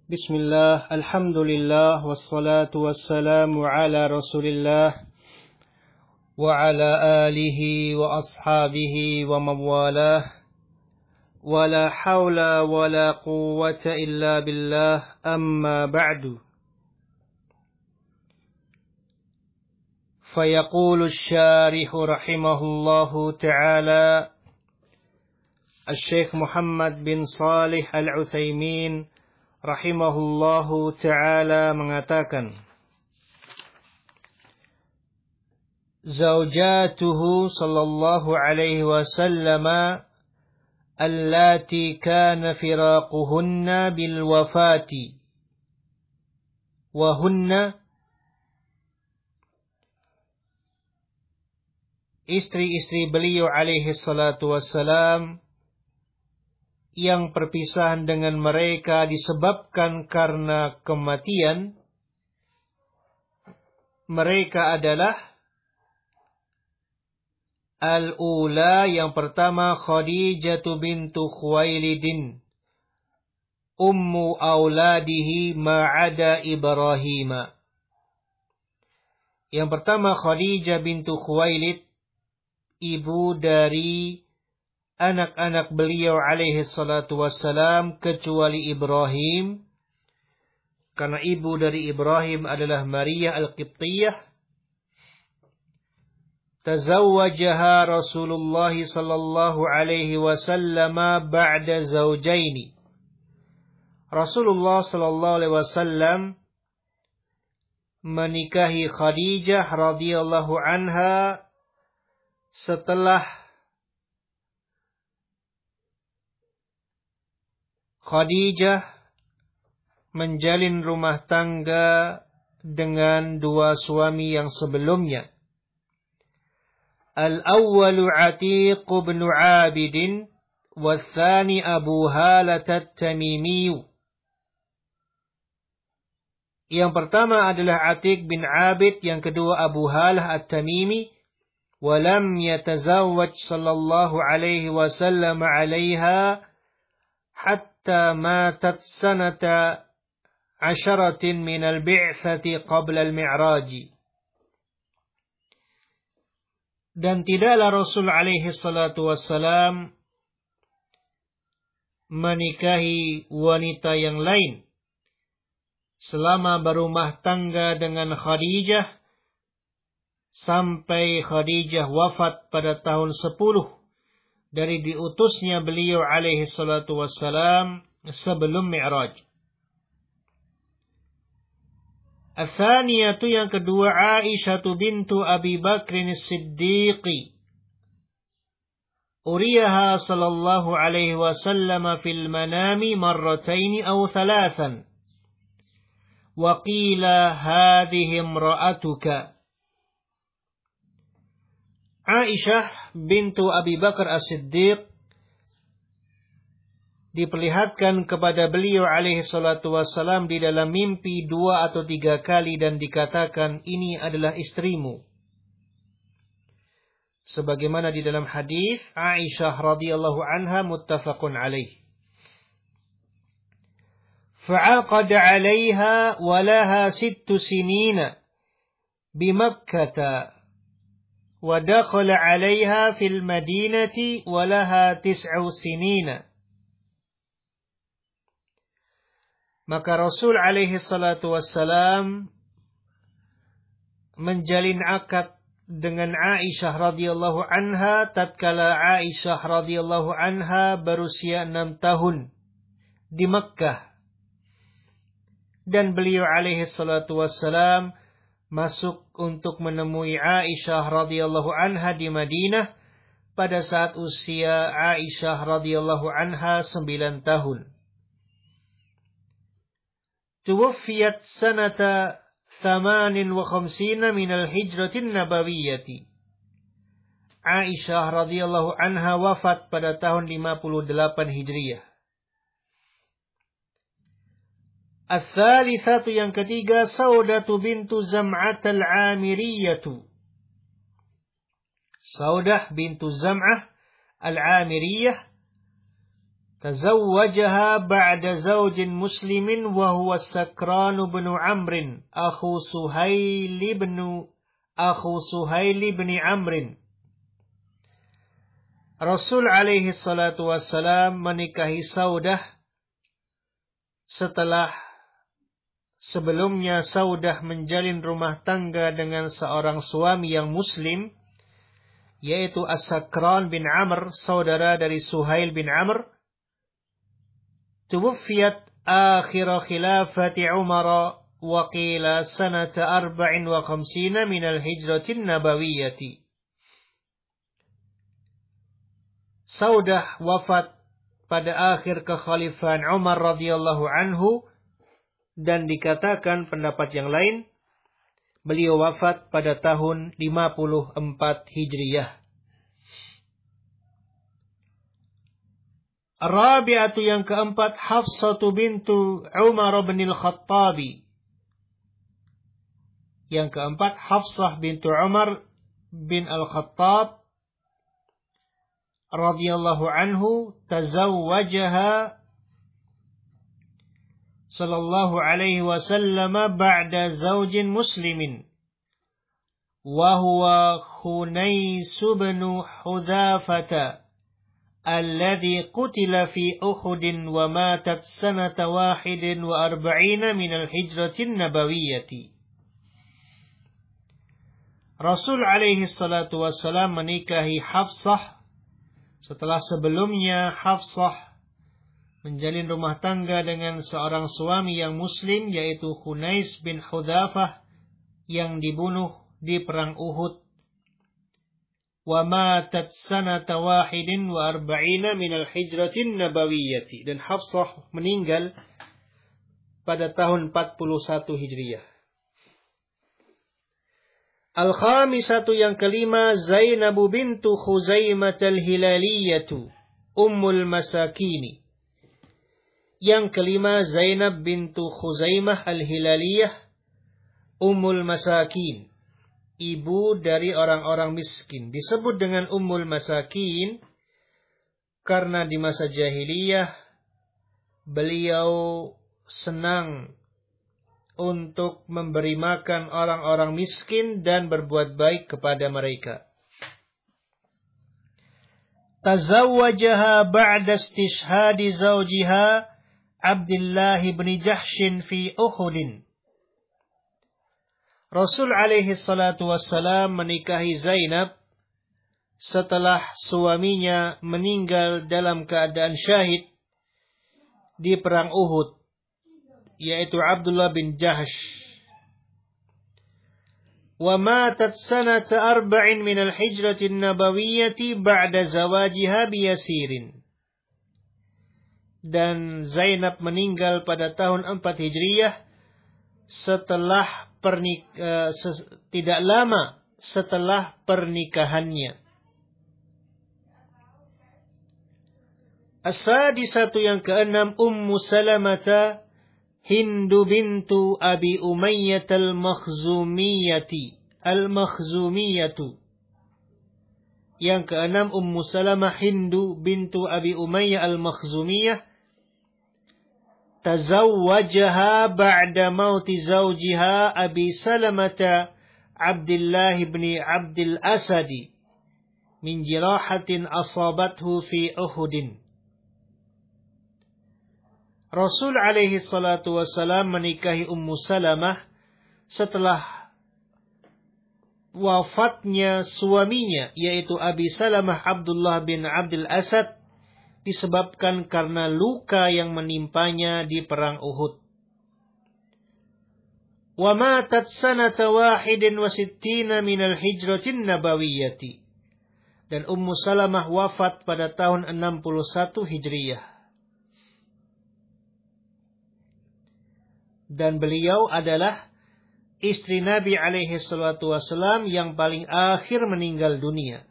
Bismillah, alhamdulillah, wassalatu wassalamu ala rasulillah wa ala alihi wa ashabihi wa mawalah wa la hawla wa la quwwata illa billah, amma ba'du. Fayaqulu syarihu rahimahullahu ta'ala Al-Syeikh Muhammad bin Salih Al-Utsaimin rahimahullahu ta'ala mengatakan, Zaujatuhu sallallahu alaihi wasallam allati kana firaquhunna bil wafati wa hunna, istri-istri beliau alaihi salatu wassalam yang perpisahan dengan mereka disebabkan karena kematian, mereka adalah al-ula, yang pertama Khadijah bintu Khuwailidin, ummu auladihi ma'ada Ibrahim. Yang pertama Khadijah bintu Khuwailid, ibu dari anak-anak beliau alaihi salatu wassalam kecuali Ibrahim, karena ibu dari Ibrahim adalah Maria Al-Qibtiyah. Tazawwajaha Rasulullah sallallahu alaihi wasallam ba'da zawjaini. Rasulullah sallallahu alaihi wasallam menikahi Khadijah radhiyallahu anha setelah Khadijah menjalin rumah tangga dengan dua suami yang sebelumnya. Al-awwalu Atiq bin Abid, wal-thani Abu Halah at-Tamimi. Yang pertama adalah Atiq bin Abid, yang kedua Abu Halah at-Tamimi. Walam yatazawwaj sallallahu alaihi wasallam alaiha hatta matat sanata 10 min al-bi'tsati qabla al-mi'raj. Dan tidaklah Rasul alaihi salatu wassalam menikahi wanita yang lain selama berumah tangga dengan Khadijah sampai Khadijah wafat pada tahun 10 dari diutusnya beliau alaihi salatu wassalam sebelum Mi'raj. Al-thaniyatu, yang kedua, Aisyah bintu Abi Bakr as-Siddiq. Uriyaha sallallahu alaihi wasallam fil manami marrataini aw thalathan. Wa qila hadhihi imra'atuka. Aisyah bintu Abi Bakar As-Siddiq diperlihatkan kepada beliau alaihi salatu wassalam di dalam mimpi 2 atau 3 kali dan dikatakan, ini adalah istrimu. Sebagaimana di dalam hadis Aisyah radhiyallahu anha muttafaqun alaih. Fa'aqad 'alaiha wa laha 6 sinina bi Makkah wa dakhala 'alaiha fil Madinati wa laha 9 sinina. Maka Rasul alaihi salatu wassalam menjalin akad dengan Aisyah radhiyallahu anha tatkala Aisyah radhiyallahu anha berusia 6 tahun di Makkah. Dan beliau alaihi salatu wassalam masuk untuk menemui Aisyah radhiyallahu anha di Madinah pada saat usia Aisyah radhiyallahu anha 9 tahun. Tuwfiyat sanata 58 min al-hijratin nabawiyyati. Aisyah radhiyallahu anha wafat pada tahun 58 Hijriah. Al-thalithatu, yang ketiga, Saudatu bintu Zam'ah al-Amiriyatu. Saudah bintu Zam'ah al-Amiriyah Tazawwajaha ba'da zawjin muslimin wa huwa Sakran bin Amr akhu Suhail bin Amr. Rasul alaihi salatu wassalam menikahi Saudah setelah sebelumnya Saudah menjalin rumah tangga dengan seorang suami yang muslim, yaitu As-Sakran bin Amr, saudara dari Suhail bin Amr. Tuwfiyat akhir khilafati Umar wa qila sanata 54 min al-hijratin nabawiyyati. Saudah wafat pada akhir kekhalifahan Umar radhiyallahu anhu, dan dikatakan pendapat yang lain beliau wafat pada tahun 54 Hijriyah. Rabi'atu yang keempat, Hafsatu bintu Umar bin al-Khattabi. Yang keempat, Hafsah bintu Umar bin al-Khattab radhiyallahu anhu, tazawwajaha sallallahu alaihi wasallam ba'da zawjin muslimin wa huwa Khunais bin Hudzafah alladhi qutila fi Uhud wa matat sanata 41 min al-hijratin nabawiyyati. Rasul alaihi salatu wassalam menikahi Hafsah setelah sebelumnya Hafsah menjalin rumah tangga dengan seorang suami yang muslim, yaitu Khunais bin Hudzafah yang dibunuh di perang Uhud. Wa matat sanata 41 min al-hijratin nabawiyyati, dan Hafsah meninggal pada tahun 41 Hijriyah. Al-khamisatu yang kelima, Zainab bintu Khuzaimah al-Hilaliyatu Ummul Masakini. Yang kelima, Zainab bintu Khuzaimah al-Hilaliyah Ummul Masakin, ibu dari orang-orang miskin. Disebut dengan Ummul Masakin karena di masa jahiliyah beliau senang untuk memberi makan orang-orang miskin dan berbuat baik kepada mereka. Tazawwajaha ba'da istishhadi zawjiha Abdullah bin Jahshin fi Uhud. Rasul alaihi salatu wassalam menikahi Zainab setelah suaminya meninggal dalam keadaan syahid di perang Uhud, yaitu Abdullah bin Jahsh. Wa matat sanata 4 min al-hijratin nabawiyyati ba'da zawajiha biyasirin. Dan Zainab meninggal pada tahun 4 Hijriyah setelah tidak lama setelah pernikahannya. As-sadisatu yang keenam, Ummu Salamah Hindu bintu Abi Umayyah al-Makhzumiyatu. Yang keenam, Ummu Salamah Hindu bintu Abi Umayyah al-Makhzumiyah. Tazawwajaha ba'da mauti zawjiha Abi Salamah Abdullah bin Abdul Asadi min jirahatin asabathu fi Uhudin. Rasul alaihi salatu wassalam menikahi Ummu Salamah setelah wafatnya suaminya, yaitu Abi Salamah Abdullah bin Abdul Asad, disebabkan karena luka yang menimpanya di perang Uhud. Wa matat sanata 61 min al-hijratin nabawiyyati. Dan Ummu Salamah wafat pada tahun 61 Hijriyah. Dan beliau adalah istri Nabi alaihi salatu wasallam yang paling akhir meninggal dunia.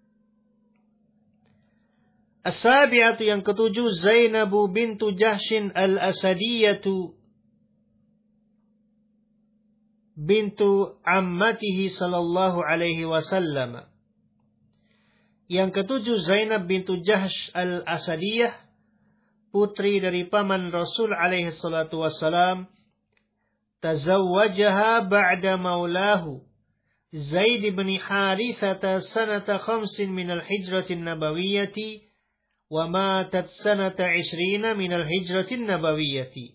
As-sabi'atu yang ketujuh, Zainab bintu Jahshin al-Asadiyatu bintu ammatihi sallallahu alaihi wasallam. Yang ketujuh, Zainab bintu Jahsh al-Asadiyah putri dari paman Rasul alaihi salatu wassalam, tazawwajaha ba'da maulahu Zaid bin Harithata sanata 5 min al-hijrati an-nabawiyyati wa matat sanata 20 min al-hijrati an-nabawiyyati.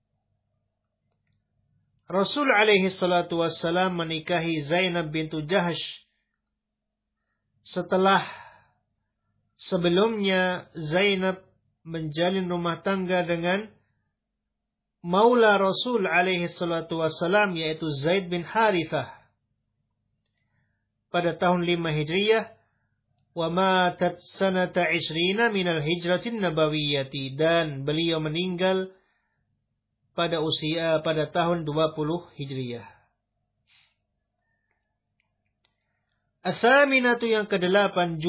Rasul alaihi salatu wassalam menikahi Zainab bintu Jahsh setelah sebelumnya Zainab menjalin rumah tangga dengan maula Rasul alaihi salatu wassalam, yaitu Zaid bin Harithah, pada tahun 5 Hijriyah, wa matat sanata 20 min al-hijrati an-nabawiyyati, dan beliau meninggal pada tahun 20 Hijriyah. As-saminatu yang ke-8,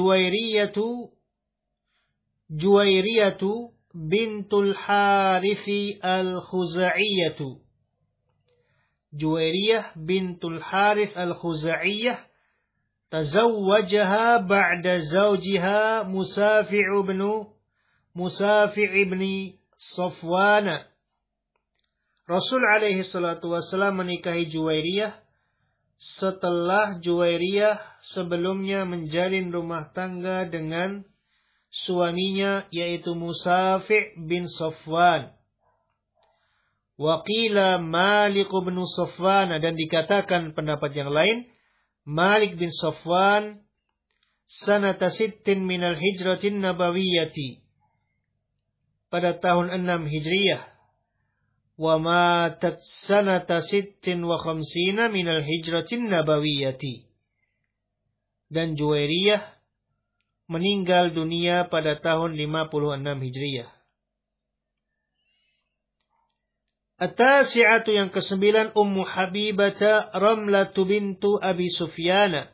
Juwairiyatu bintul Harithi al-Khuzaiyyatu. Juwairiyah bintul Harith al-Khuzaiyyah tazawwajaha ba'da zawjiha Musafi' ibn Safwan. Rasul alaihi salatu wassalam menikahi Juwairiyah setelah Juwairiyah sebelumnya menjalin rumah tangga dengan suaminya, yaitu Musafi' bin Safwan. Wa qila Malik bin Safwan, dan dikatakan pendapat yang lain Malik bin Safwan sanata 6 min al-hijrati an-nabawiyyati, pada tahun 6 Hijriyah, wa matat sanata 56 min al-hijrati an-nabawiyyati, dan Juwairiyah meninggal dunia pada tahun 56 Hijriyah. At-tasi'atu yang ke-9, Ummu Habibah Ramlah bintu Abi Sufyan.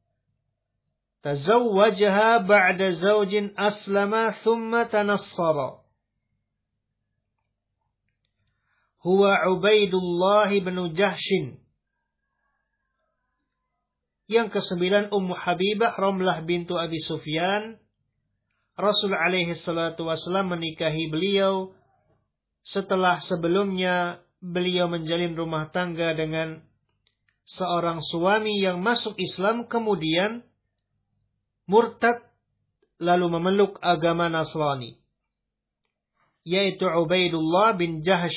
Tazawwajaha ba'da zawjin aslama thumma tanassara. Huwa Ubaidullah bin Jahshin. Yang ke-9, Ummu Habibah Ramlah bintu Abi Sufyan. Rasul alaihi salatu wassalam menikahi beliau setelah sebelumnya beliau menjalin rumah tangga dengan seorang suami yang masuk Islam kemudian murtad lalu memeluk agama Nasrani, yaitu Ubaidullah bin Jahsh.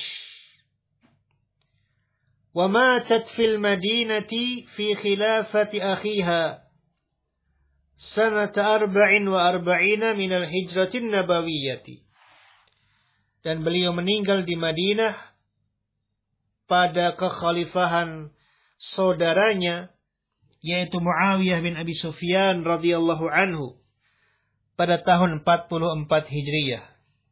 Wa matat fil Madinati fi khilafati akhiha sanata 44 min al-hijrati an-nabawiyyati. Dan beliau meninggal di Madinah pada kekhalifahan saudaranya, yaitu Muawiyah bin Abi Sufyan radhiyallahu anhu, pada tahun 44 Hijriyah.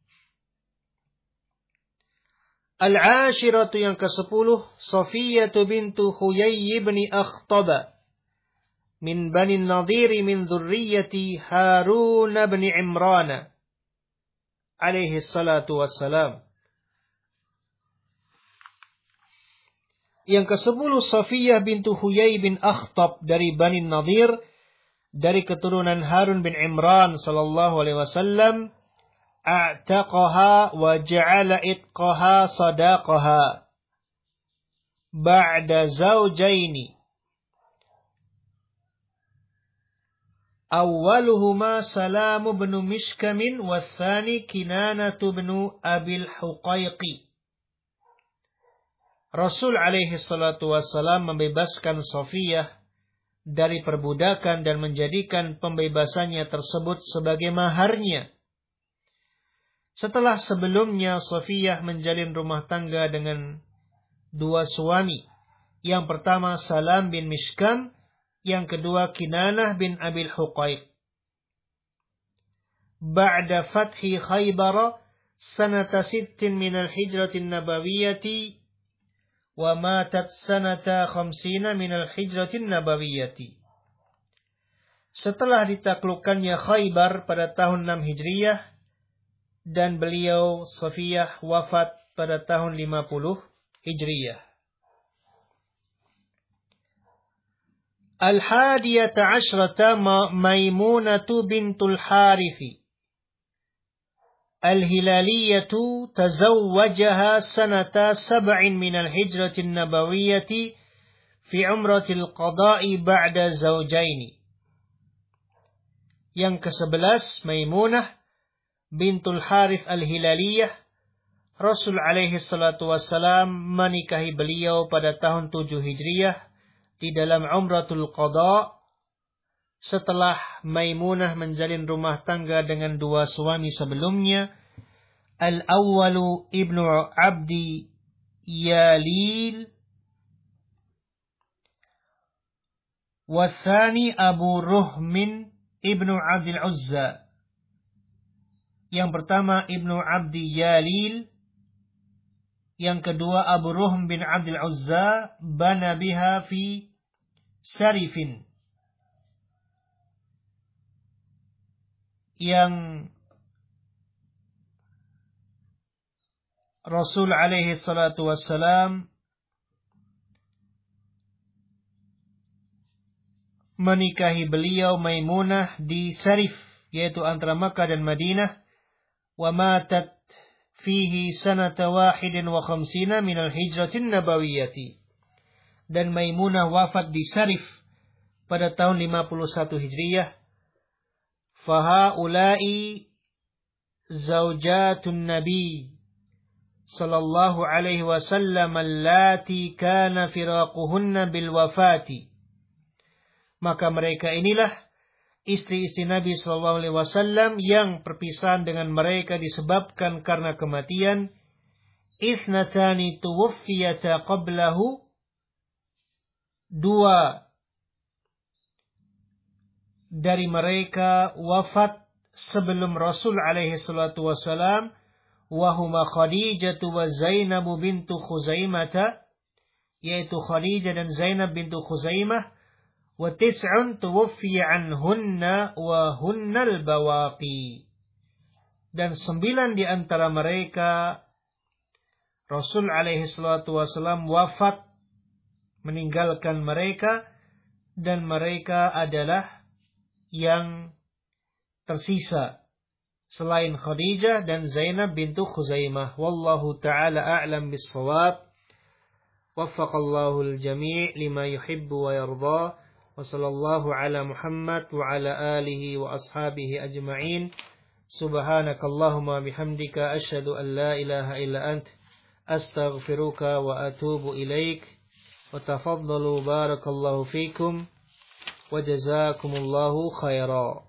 Al-ashiratu yang ke-10, Safiyah bintu Huyai bin Akhtab min Bani Nadir min dzurriyyati Harun bin Imran alaihi salatu wassalam. Yang ke-10, Safiyah bintu Huyai bin Akhtab dari Bani Nadir, dari keturunan Harun bin Imran sallallahu alaihi wasallam. A'taqaha wa ja'ala itqaha sadaqaha ba'da zawjaini. Awwaluhuma Salam bin Mishkamin wa tsani Kinanah bin Abil Huqaiqi. Rasul alaihi salatu wassalam membebaskan Safiyah dari perbudakan dan menjadikan pembebasannya tersebut sebagai maharnya. Setelah sebelumnya Safiyah menjalin rumah tangga dengan dua suami. Yang pertama Salam bin Mishkam, yang kedua Kinanah bin Abil Huqaiq. Ba'da fathi Khaybar sanata 6 min al-hijrati an-nabawiyyati wa matat sanata 50 min al-hijrati an-nabawiyyati. Setelah ditaklukkannya Khaybar pada tahun 6 Hijriyah, dan beliau Safiyah wafat pada tahun 50 Hijriyah. Al-hadiyata asyrata Maimunatu bintul Harithi. al-Hilaliyatu tazawwajaha sanata 7 min al-hijrati an-nabawiyyati fi umratil qada'i ba'da zawjaini. Yang ke-11, Maimunah bintul Harith al-Hilaliyah. Rasul alaihi salatu wassalam menikahi beliau pada tahun 7 Hijriah di dalam umratul qada, setelah Maimunah menjalin rumah tangga dengan 2 suami sebelumnya. Al-awwalu Ibnu Abdi Yalil, wathani Abu Ruhmin Ibnu Abdil Uzza. Yang pertama Ibnu Abdi Yalil, yang kedua Abu Ruhm bin Abdil Uzza, bana biha fi Sarifin. Yang Rasul alaihi salatu wassalam menikahi beliau Maimunah di Sarif, yaitu antara Makkah dan Madinah. Wa matat fihi sanata 51 min al-hijratin nabawiyyati. Dan Maimunah wafat di Sarif pada tahun 51 Hijriyah. Fahaula'i zaujatun Nabi sallallahu alaihi wasallam allati kana firaquhunna bil wafati. Maka mereka inilah istri-istri Nabi sallallahu alaihi wasallam yang perpisahan dengan mereka disebabkan karena kematian. Ithnatani tuwaffiyata qablahu, 2 dari mereka wafat sebelum Rasul alaihi salatu wasalam, wahuma Khadijah wa Zainab bintu Khuzaimah, yaitu Khadijah dan Zainab bintu Khuzaimah. Wa 9 tuwaffiya anhunna wa hunnal bawaqi. Dan 9 di antara mereka Rasul alaihi salatu wasalam wafat meninggalkan mereka, dan mereka adalah yang tersisa selain Khadijah dan Zainab bintu Khuzaimah. Wallahu ta'ala a'lam bis-shawab. Waffaqallahu al-jami' lima yuhibbu wa yarda. Wa sallallahu ala Muhammad wa ala alihi wa ashabihi ajma'in. Subhanakallahumma bihamdika asyhadu an la ilaha illa ant astaghfiruka wa atubu ilaik. Wa tafaddalu barakallahu fikum wa jazakumullahu khaira.